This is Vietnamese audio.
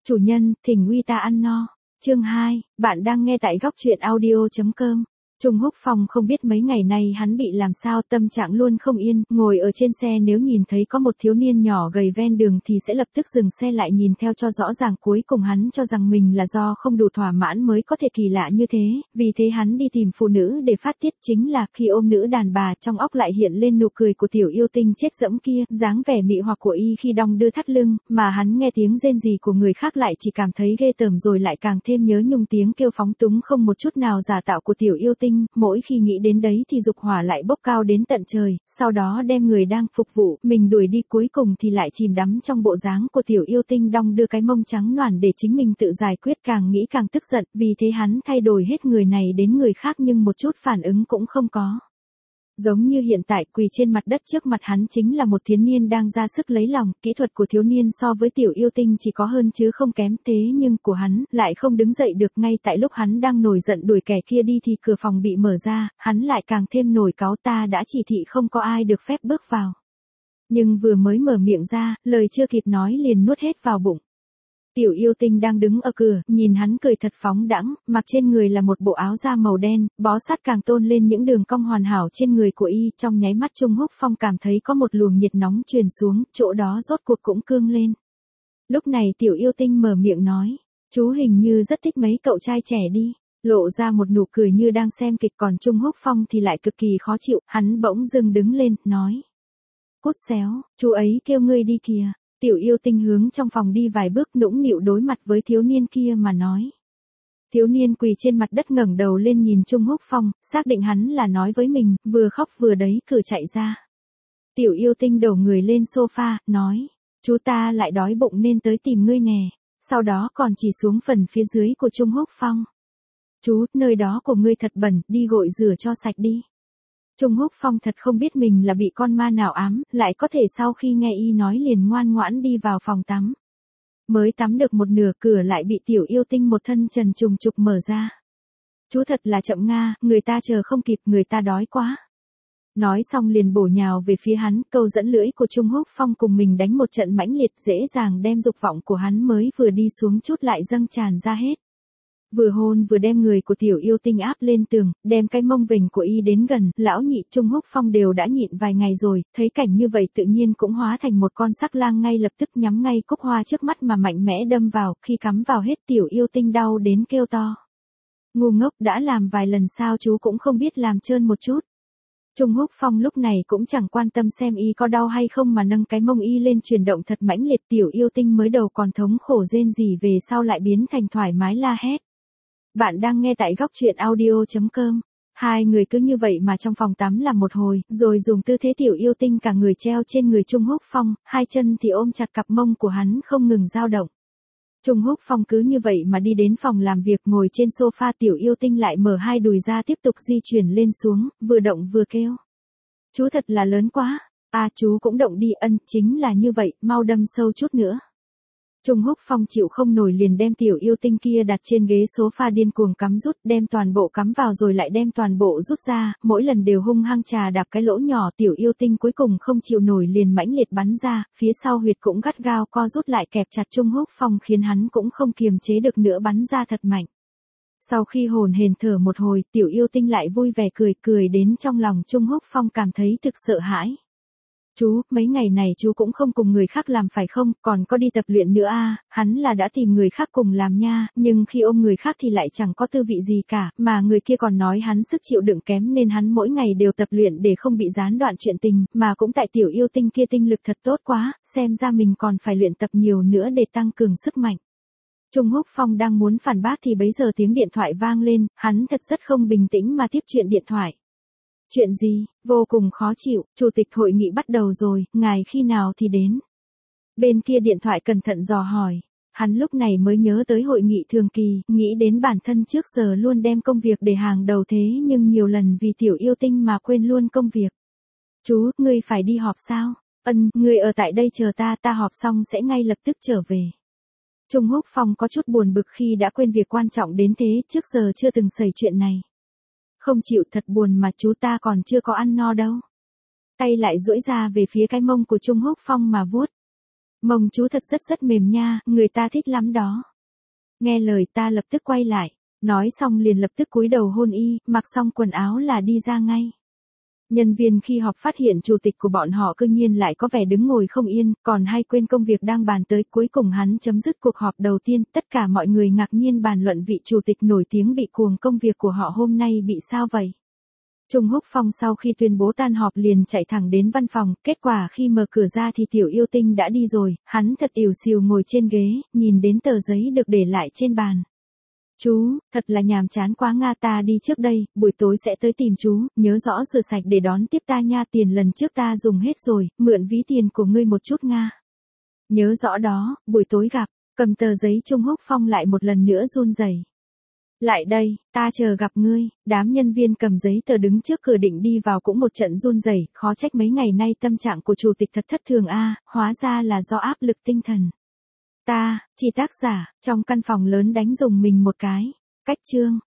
Chủ nhân, thỉnh uy ta ăn no. Chương 2, bạn đang nghe tại góc truyện audio.com. Trung Húc Phong không biết mấy ngày nay hắn bị làm sao, tâm trạng luôn không yên, ngồi ở trên xe nếu nhìn thấy có một thiếu niên nhỏ gầy ven đường thì sẽ lập tức dừng xe lại nhìn theo cho rõ ràng, cuối cùng hắn cho rằng mình là do không đủ thỏa mãn mới có thể kỳ lạ như thế, vì thế hắn đi tìm phụ nữ để phát tiết, chính là khi ôm nữ đàn bà trong óc lại hiện lên nụ cười của tiểu yêu tinh chết dẫm kia, dáng vẻ mị hoặc của y khi đong đưa thắt lưng, mà hắn nghe tiếng rên rỉ của người khác lại chỉ cảm thấy ghê tởm, rồi lại càng thêm nhớ nhung tiếng kêu phóng túng không một chút nào giả tạo của tiểu yêu tinh, mỗi khi nghĩ đến đấy thì dục hỏa lại bốc cao đến tận trời, sau đó đem người đang phục vụ mình đuổi đi, cuối cùng thì lại chìm đắm trong bộ dáng của tiểu yêu tinh đong đưa cái mông trắng noàn để chính mình tự giải quyết, càng nghĩ càng tức giận, vì thế hắn thay đổi hết người này đến người khác nhưng một chút phản ứng cũng không có. Giống như hiện tại, quỳ trên mặt đất trước mặt hắn chính là một thiếu niên đang ra sức lấy lòng, kỹ thuật của thiếu niên so với tiểu yêu tinh chỉ có hơn chứ không kém, thế nhưng của hắn lại không đứng dậy được. Ngay tại lúc hắn đang nổi giận đuổi kẻ kia đi thì cửa phòng bị mở ra, hắn lại càng thêm nổi cáu, ta đã chỉ thị không có ai được phép bước vào. Nhưng vừa mới mở miệng ra, lời chưa kịp nói liền nuốt hết vào bụng. Tiểu yêu tinh đang đứng ở cửa, nhìn hắn cười thật phóng đãng, mặc trên người là một bộ áo da màu đen, bó sát càng tôn lên những đường cong hoàn hảo trên người của y, trong nháy mắt Trung Húc Phong cảm thấy có một luồng nhiệt nóng truyền xuống, chỗ đó rốt cuộc cũng cương lên. Lúc này tiểu yêu tinh mở miệng nói, chú hình như rất thích mấy cậu trai trẻ đi, lộ ra một nụ cười như đang xem kịch, còn Trung Húc Phong thì lại cực kỳ khó chịu, hắn bỗng dưng đứng lên, nói. Cút xéo, chú ấy kêu ngươi đi kìa. Tiểu yêu tinh hướng trong phòng đi vài bước, nũng nịu đối mặt với thiếu niên kia mà nói. Thiếu niên quỳ trên mặt đất ngẩng đầu lên nhìn Trung Húc Phong, xác định hắn là nói với mình, vừa khóc vừa đấy cử chạy ra. Tiểu yêu tinh đổ người lên sofa, nói, chú ta lại đói bụng nên tới tìm ngươi nè, sau đó còn chỉ xuống phần phía dưới của Trung Húc Phong. Chú, nơi đó của ngươi thật bẩn, đi gội rửa cho sạch đi. Trung Húc Phong thật không biết mình là bị con ma nào ám, lại có thể sau khi nghe y nói liền ngoan ngoãn đi vào phòng tắm. Mới tắm được một nửa, cửa lại bị tiểu yêu tinh một thân trần trùng trục mở ra. Chú thật là chậm nga, người ta chờ không kịp, người ta đói quá. Nói xong liền bổ nhào về phía hắn, câu dẫn lưỡi của Trung Húc Phong cùng mình đánh một trận mãnh liệt, dễ dàng đem dục vọng của hắn mới vừa đi xuống chút lại dâng tràn ra hết. Vừa hôn vừa đem người của tiểu yêu tinh áp lên tường, đem cái mông vểnh của y đến gần, lão nhị Trung Húc Phong đều đã nhịn vài ngày rồi, thấy cảnh như vậy tự nhiên cũng hóa thành một con sắc lang, ngay lập tức nhắm ngay cúc hoa trước mắt mà mạnh mẽ đâm vào, khi cắm vào hết tiểu yêu tinh đau đến kêu to. Ngu ngốc, đã làm vài lần sao chú cũng không biết làm trơn một chút. Trung Húc Phong lúc này cũng chẳng quan tâm xem y có đau hay không mà nâng cái mông y lên chuyển động thật mãnh liệt, tiểu yêu tinh mới đầu còn thống khổ rên rỉ về sau lại biến thành thoải mái la hét. Bạn đang nghe tại góc truyện audio.com. Hai người cứ như vậy mà trong phòng tắm làm một hồi, rồi dùng tư thế tiểu yêu tinh cả người treo trên người Trung Húc Phong, hai chân thì ôm chặt cặp mông của hắn không ngừng dao động. Trung Húc Phong cứ như vậy mà đi đến phòng làm việc, ngồi trên sofa, tiểu yêu tinh lại mở hai đùi ra tiếp tục di chuyển lên xuống, vừa động vừa kêu. Chú thật là lớn quá, chú cũng động đi, chính là như vậy, mau đâm sâu chút nữa. Trung Húc Phong chịu không nổi liền đem tiểu yêu tinh kia đặt trên ghế sofa điên cuồng cắm rút, đem toàn bộ cắm vào rồi lại đem toàn bộ rút ra, mỗi lần đều hung hăng chà đạp cái lỗ nhỏ, tiểu yêu tinh cuối cùng không chịu nổi liền mãnh liệt bắn ra, phía sau huyệt cũng gắt gao co rút lại kẹp chặt Trung Húc Phong khiến hắn cũng không kiềm chế được nữa, bắn ra thật mạnh. Sau khi hồn hển thở một hồi, tiểu yêu tinh lại vui vẻ cười đến trong lòng Trung Húc Phong cảm thấy thực sợ hãi. Chú, mấy ngày này chú cũng không cùng người khác làm phải không, còn có đi tập luyện nữa hắn là đã tìm người khác cùng làm nha, nhưng khi ôm người khác thì lại chẳng có tư vị gì cả, mà người kia còn nói hắn sức chịu đựng kém nên hắn mỗi ngày đều tập luyện để không bị gián đoạn chuyện tình, mà cũng tại tiểu yêu tinh kia tinh lực thật tốt quá, xem ra mình còn phải luyện tập nhiều nữa để tăng cường sức mạnh. Trung Húc Phong đang muốn phản bác thì bấy giờ tiếng điện thoại vang lên, hắn thật rất không bình tĩnh mà tiếp chuyện điện thoại. Chuyện gì, vô cùng khó chịu, chủ tịch hội nghị bắt đầu rồi, ngài khi nào thì đến. Bên kia điện thoại cẩn thận dò hỏi, hắn lúc này mới nhớ tới hội nghị thường kỳ, nghĩ đến bản thân trước giờ luôn đem công việc để hàng đầu thế nhưng nhiều lần vì tiểu yêu tinh mà quên luôn công việc. Chú, ngươi phải đi họp sao? Ngươi ở tại đây chờ ta họp xong sẽ ngay lập tức trở về. Trung Húc Phong có chút buồn bực khi đã quên việc quan trọng đến thế, trước giờ chưa từng xảy chuyện này. Không chịu, thật buồn mà chú ta còn chưa có ăn no đâu. Tay lại duỗi ra về phía cái mông của Trung Húc Phong mà vuốt. Mông chú thật rất mềm nha, người ta thích lắm đó. Nghe lời ta lập tức quay lại, nói xong liền lập tức cúi đầu hôn y, mặc xong quần áo là đi ra ngay. Nhân viên khi họp phát hiện chủ tịch của bọn họ cư nhiên lại có vẻ đứng ngồi không yên, còn hay quên công việc đang bàn tới. Cuối cùng hắn chấm dứt cuộc họp đầu tiên, tất cả mọi người ngạc nhiên bàn luận vị chủ tịch nổi tiếng bị cuồng công việc của họ hôm nay bị sao vậy. Trung Húc Phong sau khi tuyên bố tan họp liền chạy thẳng đến văn phòng, kết quả khi mở cửa ra thì Tiểu Yêu Tinh đã đi rồi, hắn thật ỉu xìu ngồi trên ghế, nhìn đến tờ giấy được để lại trên bàn. Chú, thật là nhàm chán quá nga, ta đi trước đây, buổi tối sẽ tới tìm chú, nhớ rõ rửa sạch để đón tiếp ta nha, tiền lần trước ta dùng hết rồi, mượn ví tiền của ngươi một chút nga. Nhớ rõ đó, buổi tối gặp, cầm tờ giấy Trung Húc Phong lại một lần nữa run rẩy. Lại đây, ta chờ gặp ngươi. Đám nhân viên cầm giấy tờ đứng trước cửa định đi vào cũng một trận run rẩy, khó trách mấy ngày nay tâm trạng của chủ tịch thật thất thường a, hóa ra là do áp lực tinh thần. Chỉ tác giả, trong căn phòng lớn đánh rùng mình một cái. Cách chương